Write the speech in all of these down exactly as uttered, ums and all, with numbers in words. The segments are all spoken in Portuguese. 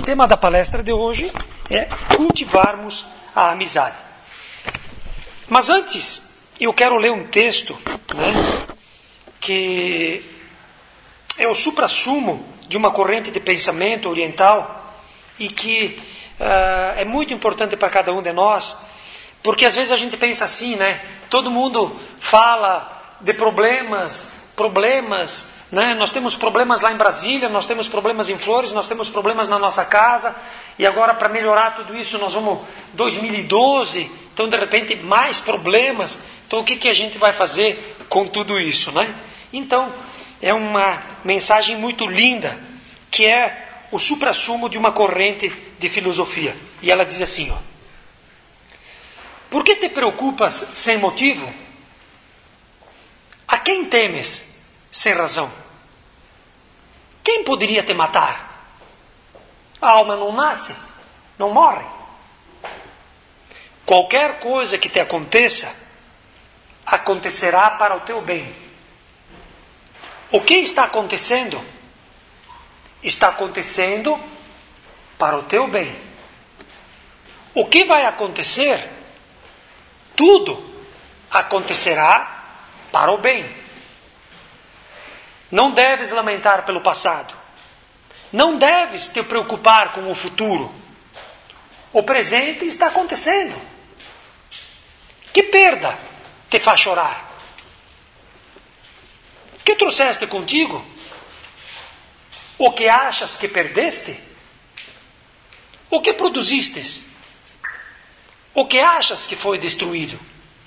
tema da palestra de hoje é cultivarmos a amizade. Mas antes, eu quero ler um texto, né, que é o suprassumo de uma corrente de pensamento oriental e que uh, é muito importante para cada um de nós, porque às vezes a gente pensa assim, né? Todo mundo fala de problemas, problemas, né? Nós temos problemas lá em Brasília, nós temos problemas em Flores, nós temos problemas na nossa casa, e agora para melhorar tudo isso nós vamos dois mil e doze, então de repente mais problemas. Então o que, que a gente vai fazer com tudo isso, né? Então é uma mensagem muito linda, que é o suprassumo de uma corrente de filosofia. E ela diz assim, ó: por que te preocupas sem motivo? A quem temes sem razão? Quem poderia te matar? A alma não nasce, não morre. Qualquer coisa que te aconteça, acontecerá para o teu bem. O que está acontecendo? Está acontecendo para o teu bem. O que vai acontecer? Tudo acontecerá para o bem. Não deves lamentar pelo passado. Não deves te preocupar com o futuro. O presente está acontecendo. Que perda te faz chorar? O que trouxeste contigo? O que achas que perdeste? O que produziste? O que achas que foi destruído?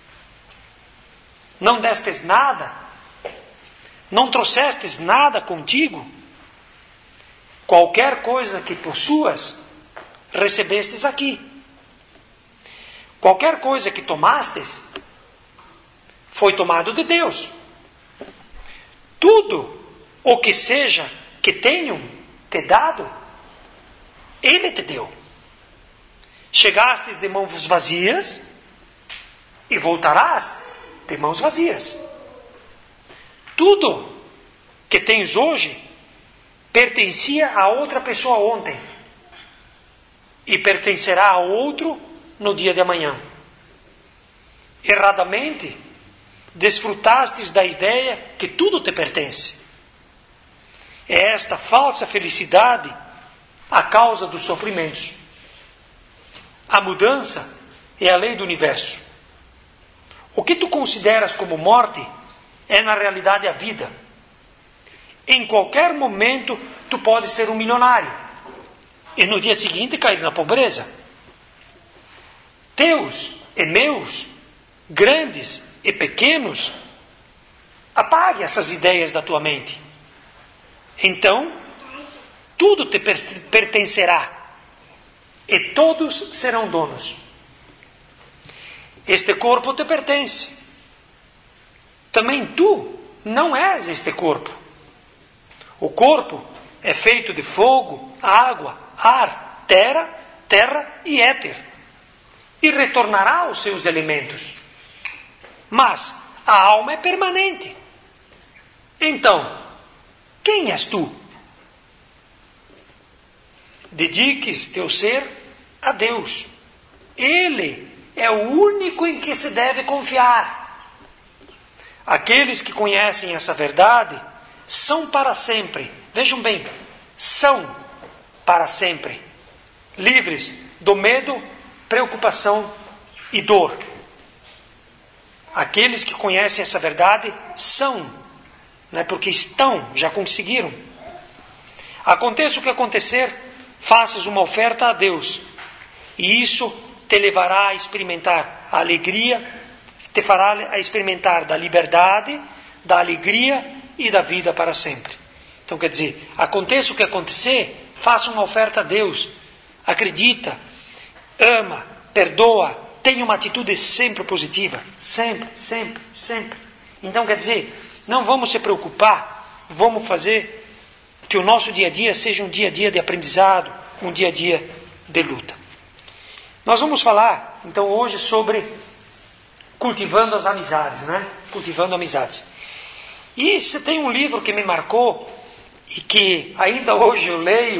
Não destes nada? Não trouxestes nada contigo? Qualquer coisa que possuas, recebestes aqui. Qualquer coisa que tomastes, foi tomado de Deus. Tudo o que seja que tenham te dado, Ele te deu. Chegastes de mãos vazias e voltarás de mãos vazias. Tudo que tens hoje pertencia a outra pessoa ontem e pertencerá a outro no dia de amanhã. Erradamente, desfrutastes da ideia que tudo te pertence. É esta falsa felicidade a causa dos sofrimentos. A mudança é a lei do universo. O que tu consideras como morte é na realidade a vida. Em qualquer momento tu podes ser um milionário e no dia seguinte cair na pobreza. Teus e meus, grandes e pequenos, apague essas ideias da tua mente. Então, tudo te pertencerá e todos serão donos. Este corpo te pertence. Também tu não és este corpo. O corpo é feito de fogo, água, ar, terra, terra e éter, e retornará aos seus elementos. Mas a alma é permanente. Então, quem és tu? Dediques teu ser a Deus. Ele é o único em que se deve confiar. Aqueles que conhecem essa verdade são para sempre. Vejam bem, são para sempre livres do medo, preocupação e dor. Aqueles que conhecem essa verdade são, não é porque estão, já conseguiram. Aconteça o que acontecer, faças uma oferta a Deus, e isso te levará a experimentar a alegria, te fará a experimentar da liberdade, da alegria e da vida para sempre. Então quer dizer, aconteça o que acontecer, faça uma oferta a Deus, acredita, ama, perdoa, tenha uma atitude sempre positiva, sempre, sempre, sempre. Então quer dizer, não vamos se preocupar, vamos fazer que o nosso dia a dia seja um dia a dia de aprendizado, um dia a dia de luta. Nós vamos falar, então, hoje sobre cultivando as amizades, né? Cultivando amizades. E se tem um livro que me marcou, e que ainda hoje eu leio,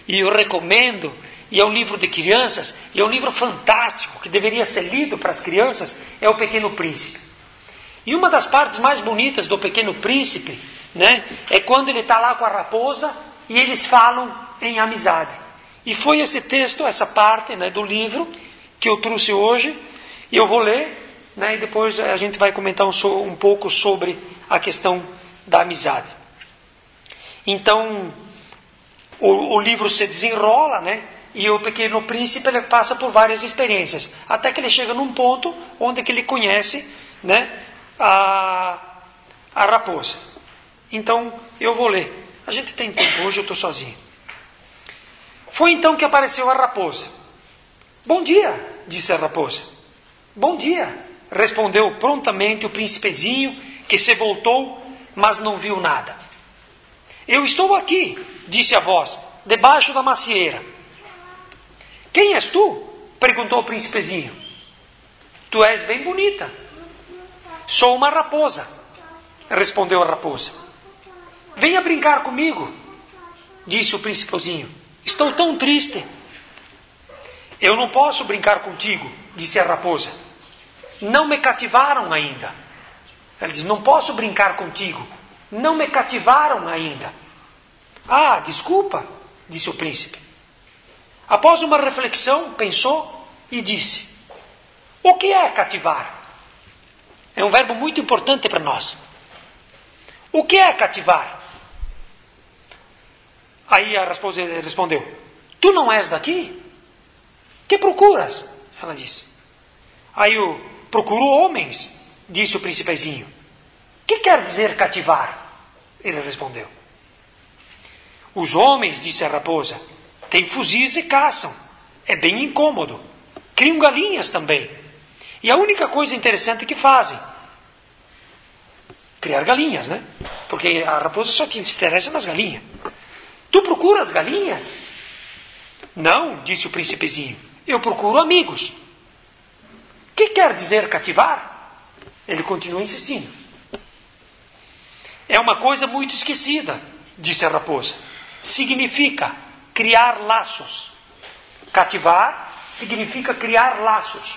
e eu recomendo, e é um livro de crianças, e é um livro fantástico, que deveria ser lido para as crianças, é O Pequeno Príncipe. E uma das partes mais bonitas do Pequeno Príncipe, né, é quando ele está lá com a raposa, e eles falam em amizade. E foi esse texto, essa parte, né, do livro, que eu trouxe hoje, e eu vou ler, né, e depois a gente vai comentar um, so, um pouco sobre a questão da amizade. Então, o, o livro se desenrola, né? E o Pequeno Príncipe ele passa por várias experiências, até que ele chega num ponto onde que ele conhece, né, a, a raposa. Então, eu vou ler. A gente tem tempo, hoje eu estou sozinho. Foi então que apareceu a raposa. Bom dia, disse a raposa. Bom dia, respondeu prontamente o príncipezinho, que se voltou, mas não viu nada. Eu estou aqui, disse a voz, debaixo da macieira. Quem és tu? Perguntou o príncipezinho. Tu és bem bonita. Sou uma raposa, respondeu a raposa. Venha brincar comigo, disse o príncipezinho. Estou tão triste. Eu não posso brincar contigo, disse a raposa. Não me cativaram ainda. Ela diz, não posso brincar contigo. Não me cativaram ainda. Ah, desculpa, disse o príncipe. Após uma reflexão, pensou e disse, o que é cativar? É um verbo muito importante para nós. O que é cativar? Aí a raposa respondeu, tu não és daqui? Que procuras? Ela disse. Aí eu procuro homens, disse o príncipezinho. Que quer dizer cativar? Ele respondeu. Os homens, disse a raposa, têm fuzis e caçam. É bem incômodo. Criam galinhas também. E a única coisa interessante que fazem, criar galinhas, né? Porque a raposa só te interessa nas galinhas. Tu procuras galinhas? Não, disse o príncipezinho. Eu procuro amigos. Que quer dizer cativar? Ele continua insistindo. É uma coisa muito esquecida, disse a raposa. Significa criar laços. Cativar significa criar laços.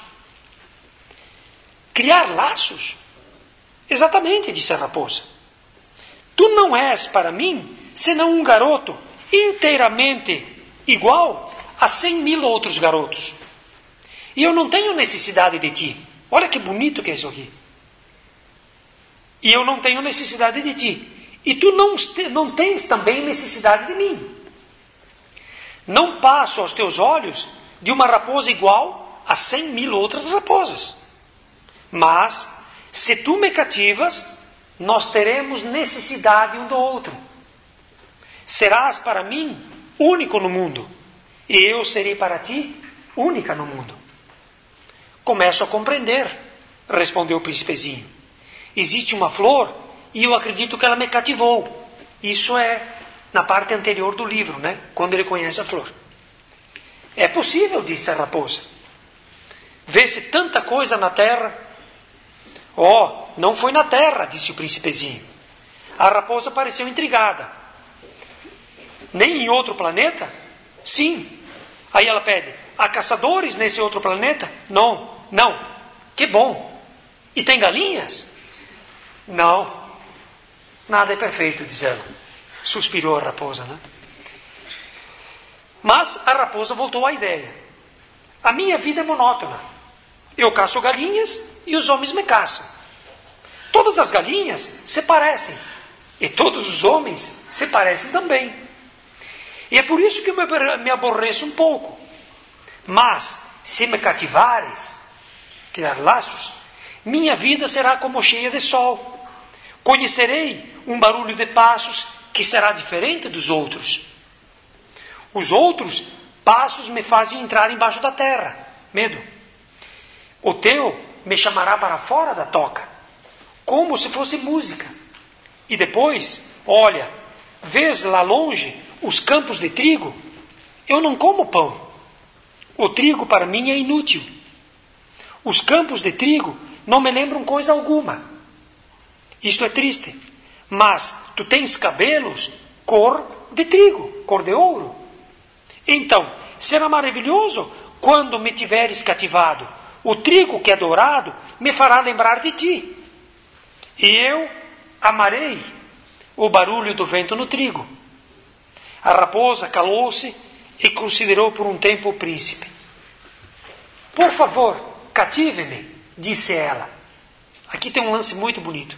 Criar laços? Exatamente, disse a raposa. Tu não és para mim senão um garoto inteiramente igual a cem mil outros garotos. E eu não tenho necessidade de ti. Olha que bonito que é isso aqui. E eu não tenho necessidade de ti. E tu não, não tens também necessidade de mim. Não passo aos teus olhos de uma raposa igual a cem mil outras raposas. Mas, se tu me cativas, nós teremos necessidade um do outro. Serás para mim único no mundo, e eu serei para ti única no mundo. Começo a compreender, respondeu o príncipezinho. Existe uma flor e eu acredito que ela me cativou. Isso é na parte anterior do livro, né? Quando ele conhece a flor. É possível, disse a raposa. Vê-se tanta coisa na terra. Oh, não foi na terra, disse o príncipezinho. A raposa pareceu intrigada. Nem em outro planeta? Sim. Aí ela pede, há caçadores nesse outro planeta? Não, não. Que bom. E tem galinhas? Não. Nada é perfeito, diz ela. Suspirou a raposa, né? Mas a raposa voltou à ideia. A minha vida é monótona. Eu caço galinhas e os homens me caçam. Todas as galinhas se parecem. E todos os homens se parecem também. E é por isso que eu me aborreço um pouco. Mas, se me cativares, criar laços, minha vida será como cheia de sol. Conhecerei um barulho de passos que será diferente dos outros. Os outros passos me fazem entrar embaixo da terra. Medo. O teu me chamará para fora da toca, como se fosse música. E depois, olha, vês lá longe os campos de trigo? Eu não como pão. O trigo para mim é inútil. Os campos de trigo não me lembram coisa alguma. Isto é triste. Mas tu tens cabelos cor de trigo, cor de ouro. Então, será maravilhoso quando me tiveres cativado. O trigo que é dourado me fará lembrar de ti. E eu amarei o barulho do vento no trigo. A raposa calou-se e considerou por um tempo o príncipe. Por favor, cative-me, disse ela. Aqui tem um lance muito bonito.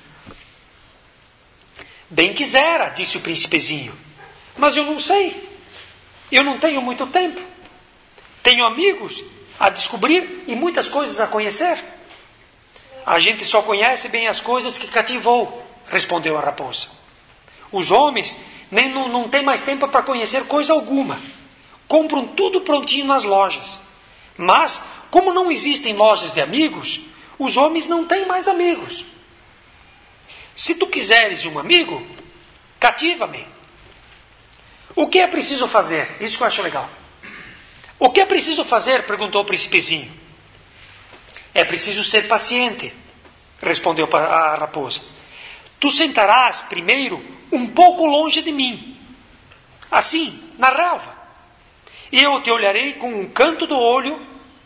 Bem quisera, disse o príncipezinho, mas eu não sei. Eu não tenho muito tempo. Tenho amigos a descobrir e muitas coisas a conhecer. A gente só conhece bem as coisas que cativou, respondeu a raposa. Os homens nem, não, não têm mais tempo para conhecer coisa alguma. Compram tudo prontinho nas lojas. Mas, como não existem lojas de amigos, os homens não têm mais amigos. Se tu quiseres um amigo, cativa-me. O que é preciso fazer? Isso que eu acho legal. O que é preciso fazer? Perguntou o príncipezinho. É preciso ser paciente, respondeu a raposa. Tu sentarás primeiro um pouco longe de mim, assim, na relva. E eu te olharei com um canto do olho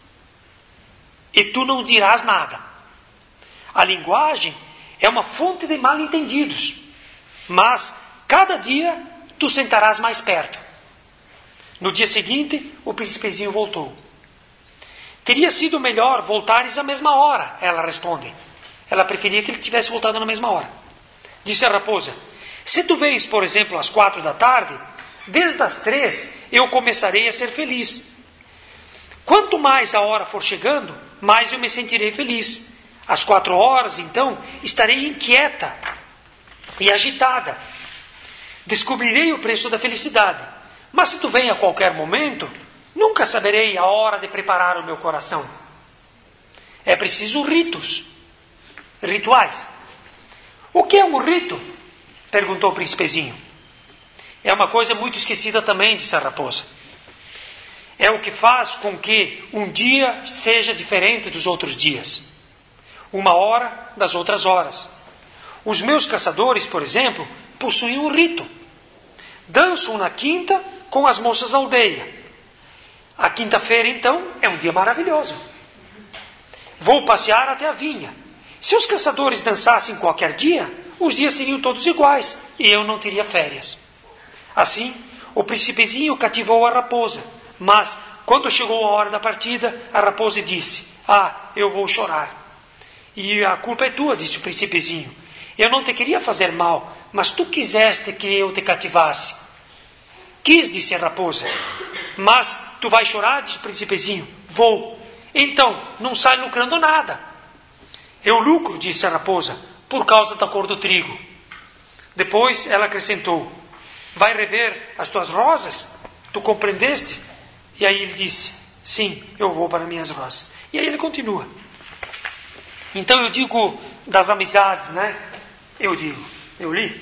e tu não dirás nada. A linguagem é uma fonte de mal-entendidos, mas cada dia tu sentarás mais perto. No dia seguinte, o príncipezinho voltou. Teria sido melhor voltares à mesma hora, ela responde. Ela preferia que ele tivesse voltado na mesma hora. Disse a raposa, se tu vens, por exemplo, às quatro da tarde, desde as três eu começarei a ser feliz. Quanto mais a hora for chegando, mais eu me sentirei feliz. Às quatro horas, então, estarei inquieta e agitada. Descobrirei o preço da felicidade. Mas se tu vem a qualquer momento, nunca saberei a hora de preparar o meu coração. É preciso ritos, rituais. O que é um rito? Perguntou o príncipezinho. É uma coisa muito esquecida também, disse a raposa. É o que faz com que um dia seja diferente dos outros dias. Uma hora das outras horas. Os meus caçadores, por exemplo, possuem um rito. Dançam na quinta com as moças da aldeia. A quinta-feira, então, é um dia maravilhoso. Vou passear até a vinha. Se os caçadores dançassem qualquer dia, os dias seriam todos iguais e eu não teria férias. Assim, o príncipezinho cativou a raposa, mas, quando chegou a hora da partida, a raposa disse, ah, eu vou chorar. E a culpa é tua, disse o príncipezinho. Eu não te queria fazer mal, mas tu quiseste que eu te cativasse. Quis, disse a raposa. Mas tu vais chorar, disse o príncipezinho. Vou. Então, não sai lucrando nada. Eu lucro, disse a raposa, por causa da cor do trigo. Depois ela acrescentou, vai rever as tuas rosas? Tu compreendeste? E aí ele disse, sim, eu vou para minhas rosas. E aí ele continua. Então eu digo das amizades, né? Eu digo, eu li.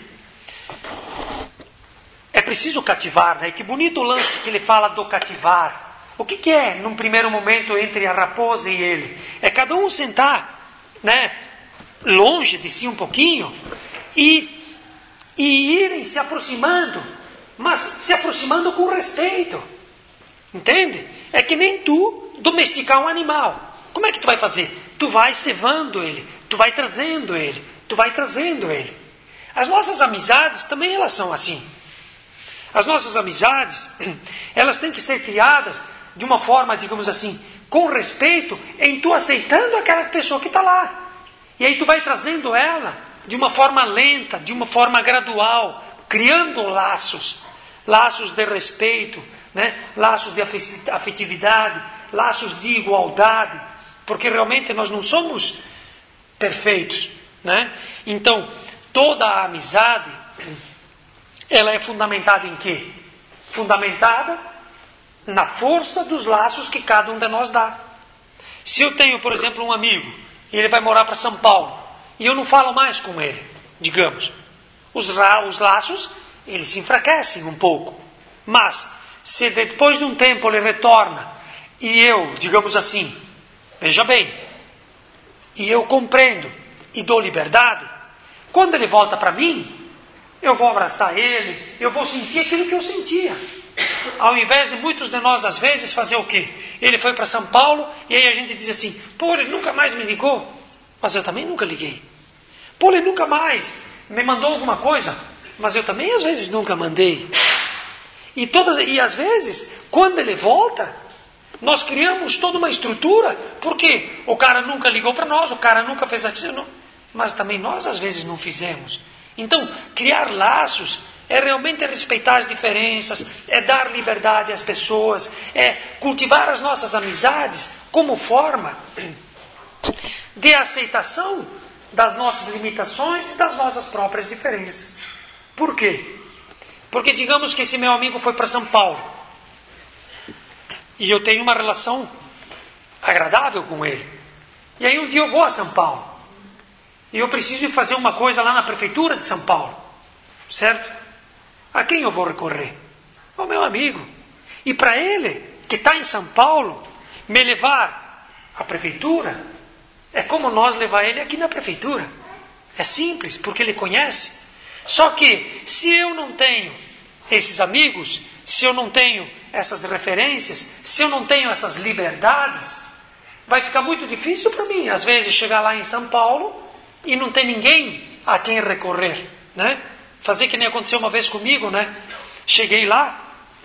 É preciso cativar, né? Que bonito o lance que ele fala do cativar. O que, que é, num primeiro momento, entre a raposa e ele? É cada um sentar, né? Longe de si um pouquinho e, e irem se aproximando, mas se aproximando com respeito. Entende? É que nem tu domesticar um animal. Como é que tu vai fazer? Tu vai cevando ele, tu vai trazendo ele, tu vai trazendo ele. As nossas amizades também elas são assim. As nossas amizades, elas têm que ser criadas de uma forma, digamos assim, com respeito, em tu aceitando aquela pessoa que está lá. E aí tu vai trazendo ela de uma forma lenta, de uma forma gradual, criando laços, laços de respeito, né? Laços de afetividade, laços de igualdade, porque realmente nós não somos perfeitos, né? Então, toda a amizade, ela é fundamentada em quê? Fundamentada na força dos laços que cada um de nós dá. Se eu tenho, por exemplo, um amigo, e ele vai morar para São Paulo, e eu não falo mais com ele, digamos, os, os laços, eles se enfraquecem um pouco. Mas, se depois de um tempo ele retorna, e eu, digamos assim, veja bem, e eu compreendo, e dou liberdade, quando ele volta para mim, eu vou abraçar ele, eu vou sentir aquilo que eu sentia. ao invés de muitos de nós, às vezes, fazer o quê? Ele foi para São Paulo, e aí a gente diz assim, pô, ele nunca mais me ligou, mas eu também nunca liguei. Pô, ele nunca mais me mandou alguma coisa, mas eu também às vezes nunca mandei. E, todas, e às vezes, quando ele volta, nós criamos toda uma estrutura, porque o cara nunca ligou para nós, o cara nunca fez aquilo, mas também nós às vezes não fizemos. Então, criar laços é realmente respeitar as diferenças, é dar liberdade às pessoas, é cultivar as nossas amizades como forma de aceitação das nossas limitações e das nossas próprias diferenças. Por quê? Porque digamos que esse meu amigo foi para São Paulo e eu tenho uma relação agradável com ele. E aí um dia eu vou a São Paulo e eu preciso fazer uma coisa lá na prefeitura de São Paulo, certo? A quem eu vou recorrer? Ao meu amigo. E para ele, que está em São Paulo, me levar à prefeitura é como nós levar ele aqui na prefeitura. É simples, porque ele conhece. Só que, se eu não tenho esses amigos, se eu não tenho essas referências, se eu não tenho essas liberdades, vai ficar muito difícil para mim, às vezes, chegar lá em São Paulo e não ter ninguém a quem recorrer, né? Fazer que nem aconteceu uma vez comigo, né? Cheguei lá,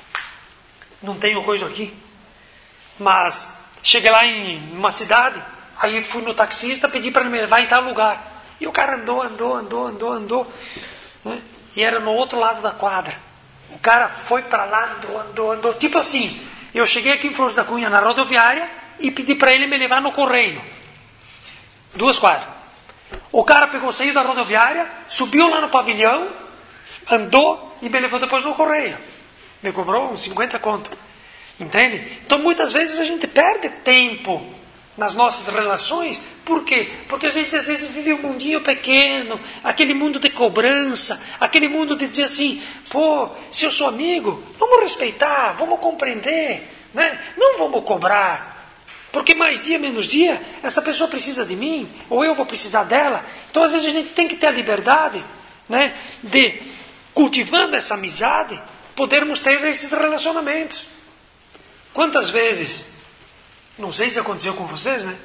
não tenho coisa aqui, mas cheguei lá em uma cidade, aí fui no taxista, pedi para ele me levar em tal lugar. E o cara andou, andou, andou, andou, andou, né? E era no outro lado da quadra. O cara foi para lá, andou, andou, andou. Tipo assim, eu cheguei aqui em Flores da Cunha, na rodoviária, e pedi para ele me levar no correio. Duas quadras. O cara pegou, saiu da rodoviária, subiu lá no pavilhão, andou e me levou depois no correio. Me cobrou uns cinquenta conto. Entende? Então muitas vezes a gente perde tempo nas nossas relações. Por quê? Porque a gente às vezes vive um mundinho pequeno, aquele mundo de cobrança, aquele mundo de dizer assim, pô, se eu sou amigo, vamos respeitar, vamos compreender, né? Não vamos cobrar. Porque mais dia, menos dia, essa pessoa precisa de mim, ou eu vou precisar dela. Então, às vezes, a gente tem que ter a liberdade, né, de, cultivando essa amizade, podermos ter esses relacionamentos. Quantas vezes, não sei se aconteceu com vocês, né?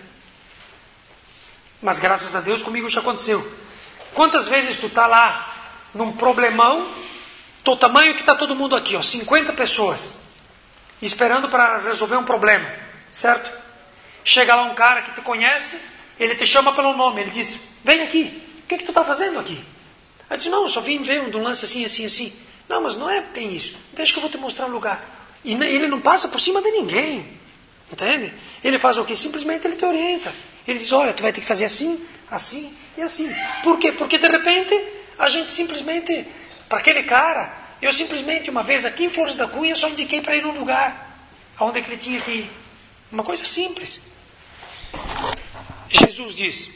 Mas, graças a Deus, comigo já aconteceu. Quantas vezes tu está lá, num problemão, do tamanho que está todo mundo aqui, ó, cinquenta pessoas, esperando para resolver um problema, certo? Chega lá um cara que te conhece, ele te chama pelo nome, ele diz, vem aqui, o que, que tu está fazendo aqui? Aí diz, não, eu só vim ver um lance assim, assim, assim. Não, mas não é bem isso, deixa que eu vou te mostrar o lugar. E ele não passa por cima de ninguém, entende? Ele faz o quê? Simplesmente ele te orienta. Ele diz, olha, tu vai ter que fazer assim, assim e assim. Por quê? Porque de repente, a gente simplesmente, para aquele cara, eu simplesmente uma vez aqui em Flores da Cunha, só indiquei para ele um lugar, aonde ele tinha que ir. Uma coisa simples. Jesus diz,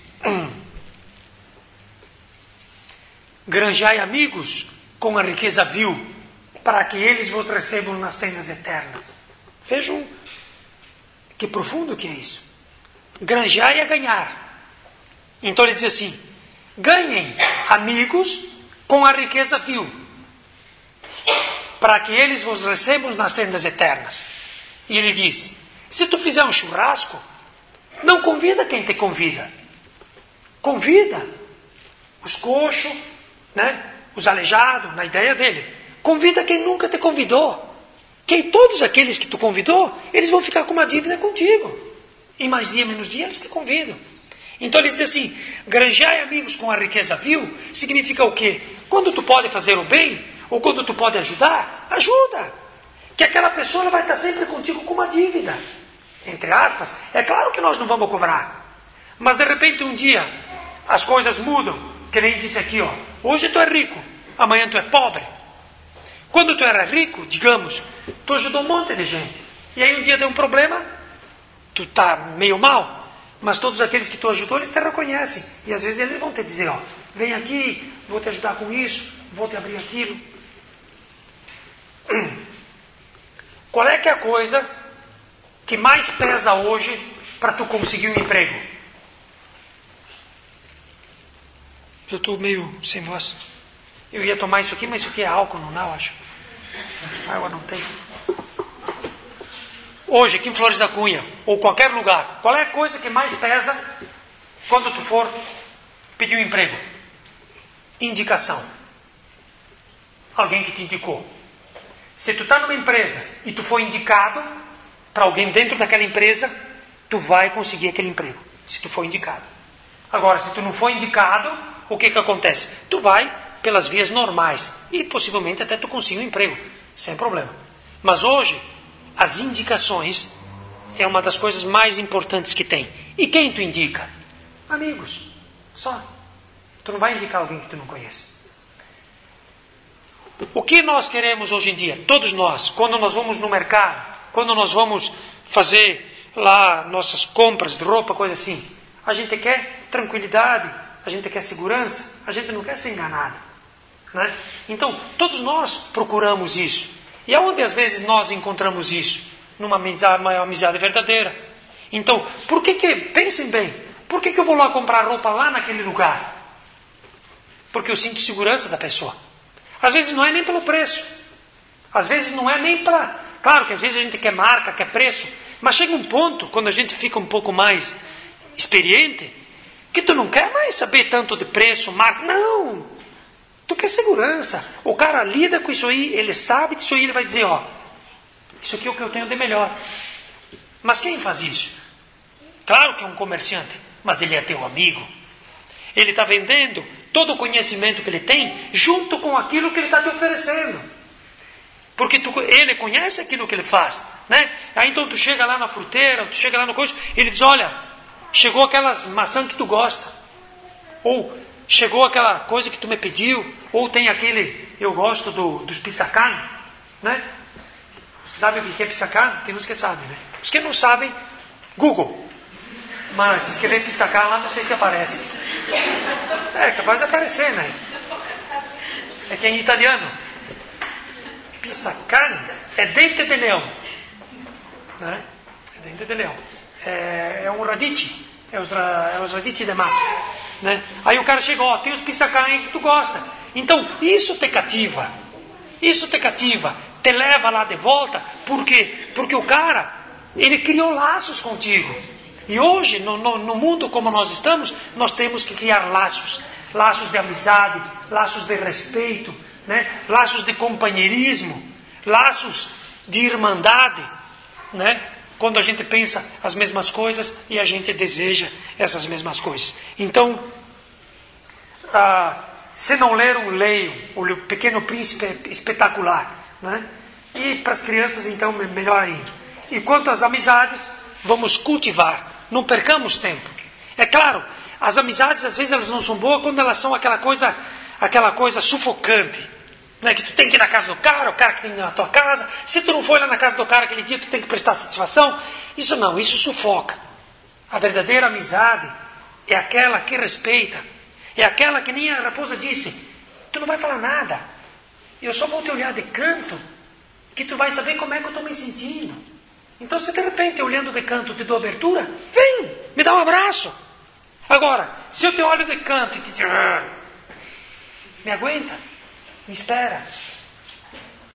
granjeai amigos com a riqueza vil, para que eles vos recebam nas tendas eternas. Vejam que profundo que é isso. Granjeai é ganhar. Então ele diz assim, ganhem amigos com a riqueza vil, para que eles vos recebam nas tendas eternas. E ele diz, se tu fizer um churrasco, não convida quem te convida. Convida os coxos, né? Os aleijados, na ideia dele. Convida quem nunca te convidou. Que todos aqueles que tu convidou, eles vão ficar com uma dívida contigo. E mais dia, menos dia, eles te convidam. Então ele diz assim, granjeai amigos com a riqueza vil, significa o quê? Quando tu pode fazer o bem, ou quando tu pode ajudar, ajuda. Que aquela pessoa ela vai estar sempre contigo com uma dívida. Entre aspas, é claro que nós não vamos cobrar. Mas de repente um dia as coisas mudam. Que nem disse aqui, ó. Hoje tu é rico, amanhã tu é pobre. Quando tu era rico, digamos, tu ajudou um monte de gente. E aí um dia deu um problema, tu está meio mal. Mas todos aqueles que tu ajudou, eles te reconhecem. E às vezes eles vão te dizer, ó, vem aqui, vou te ajudar com isso, vou te abrir aquilo. Qual é que é a coisa que mais pesa hoje para tu conseguir um emprego? Eu estou meio sem voz. Eu ia tomar isso aqui, mas isso aqui é álcool, não dá, eu acho. Água não tem. hoje aqui em Flores da Cunha, ou qualquer lugar, qual é a coisa que mais pesa quando tu for pedir um emprego? Indicação. Alguém que te indicou. Se tu está numa empresa e tu for indicado para alguém dentro daquela empresa, tu vai conseguir aquele emprego, se tu for indicado. Agora, se tu não for indicado, o que que acontece? Tu vai pelas vias normais e possivelmente até tu consiga um emprego, sem problema. Mas hoje, as indicações é uma das coisas mais importantes que tem. E quem tu indica? Amigos, só. Tu não vai indicar alguém que tu não conhece. O que nós queremos hoje em dia, todos nós, quando nós vamos no mercado, quando nós vamos fazer lá nossas compras de roupa, coisa assim, a gente quer tranquilidade, a gente quer segurança, a gente não quer ser enganado, né? Então, todos nós procuramos isso. E aonde às vezes nós encontramos isso? Numa amizade, uma amizade verdadeira. Então, por que que, pensem bem, por que que eu vou lá comprar roupa lá naquele lugar? Porque eu sinto segurança da pessoa. Às vezes não é nem pelo preço. Às vezes não é nem para... Claro que às vezes a gente quer marca, quer preço. Mas chega um ponto, quando a gente fica um pouco mais experiente, que tu não quer mais saber tanto de preço, marca. Não! Tu quer segurança. O cara lida com isso aí, ele sabe disso aí, ele vai dizer, ó, isso aqui é o que eu tenho de melhor. Mas quem faz isso? Claro que é um comerciante, mas ele é teu amigo. Ele está vendendo todo o conhecimento que ele tem junto com aquilo que ele está te oferecendo. Porque tu, ele conhece aquilo que ele faz, né? Aí então tu chega lá na fruteira, tu chega lá no coisa, ele diz, olha, chegou aquelas maçã que tu gosta. Ou chegou aquela coisa que tu me pediu. Ou tem aquele, eu gosto do, dos pisacane, né? Você sabe o que é pisacane? Tem uns que sabem, né? Os que não sabem, Google. Mas se escrever pisacane lá, não sei se aparece. É, capaz de aparecer, né? É que é em italiano. Pisacane é dente de leão, né? É dente de leão. É, é um radice. É os, é os radici de mato, né? Aí o cara chegou, ó, tem os pisacane que tu gosta. Então, isso te cativa. Isso te cativa. Te leva lá de volta. Por quê? Porque o cara, ele criou laços contigo. E hoje, no, no, no mundo como nós estamos, nós temos que criar laços. Laços de amizade, laços de respeito, né? Laços de companheirismo, laços de irmandade, né? Quando a gente pensa as mesmas coisas e a gente deseja essas mesmas coisas. Então, ah, se não leram, leiam O Pequeno Príncipe é espetacular, né? E para as crianças, então, melhor ainda. E quanto às amizades, vamos cultivar. Não percamos tempo. É claro, as amizades às vezes elas não são boas quando elas são aquela coisa, aquela coisa sufocante. Não é que tu tem que ir na casa do cara, o cara que tem que ir na tua casa. Se tu não for lá na casa do cara aquele dia, tu tem que prestar satisfação. Isso não, isso sufoca. A verdadeira amizade é aquela que respeita. É aquela que nem a raposa disse, tu não vai falar nada. Eu só vou te olhar de canto, que tu vai saber como é que eu estou me sentindo. Então, se de repente, olhando de canto, te dou abertura, vem, me dá um abraço. Agora, se eu te olho de canto e te digo, me aguenta, me espera,